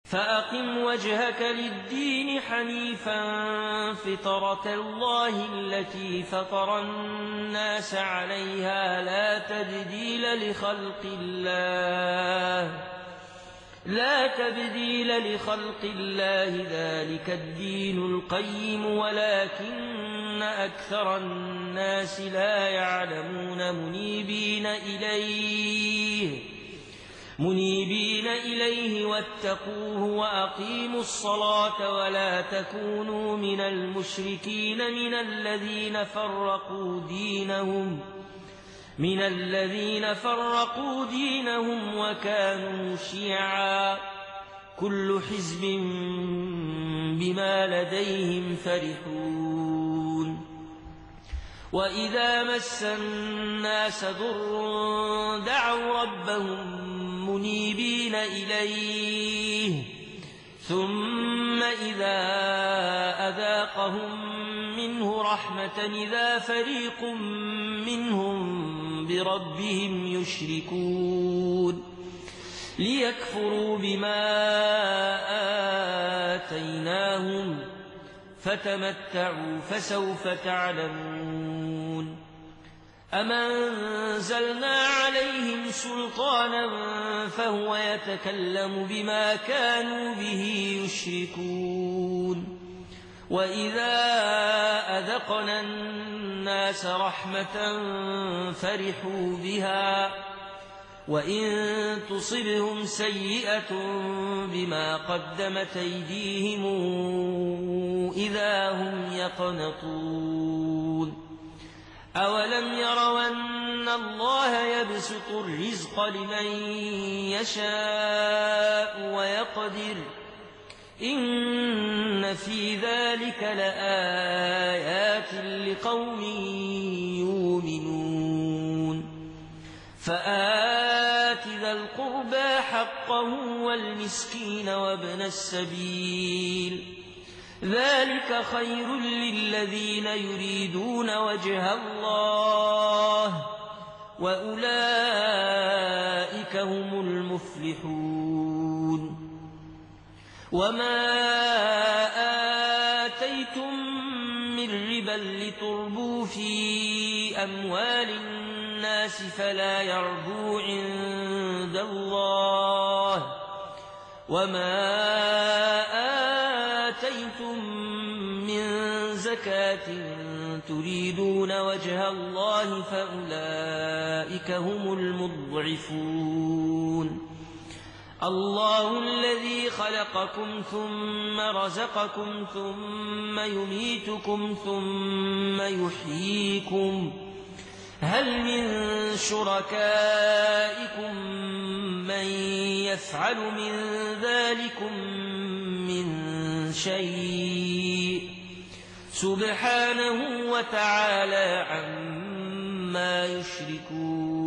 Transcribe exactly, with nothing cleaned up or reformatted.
فأقم وجهك للدين حنيفا فطرة الله التي فطر الناس عليها لا تبديل لخلق الله لا تبديل لخلق الله ذلك الدين القيم ولكن أكثر الناس لا يعلمون منيبين إليه منيبين إليه واتقوه وأقيموا الصلاة ولا تكونوا من المشركين من الذين فرقوا دينهم من الذين فرقوا دينهم وكانوا شيعا كل حزب بما لديهم فرحون وإذا مس الناس ضر دعوا ربهم منيبين إليه ثم إذا أذاقهم منه رحمة إذا فريق منهم بربهم يشركون ليكفروا بما آتيناهم فتمتعوا فسوف تعلمون أم أنزلنا عليهم سلطانا فهو يتكلم بما كانوا به يشركون وإذا أذقنا الناس رحمة فرحوا بها وإن تصبهم سيئة بما قدمت أيديهم إذا هم يقنطون أولم يروا أن الله يبسط الرزق لمن يشاء ويقدر إن في ذلك لآيات لقوم يؤمنون فآت ذا القربى حقه والمسكين وابن السبيل ذلك خير للذين يريدون وجه الله وأولئك هم المفلحون وما آتيتم من ربا لتربوا في أموال الناس فلا يربو عند الله وما آتيتم من زكاة تريدون وجه الله فأولئك هم المضعفون الله الذي خلقكم ثم رزقكم ثم يميتكم ثم يحييكم هل من شركائكم من يفعل من ذلكم من شيء سبحانه وتعالى عما يشركون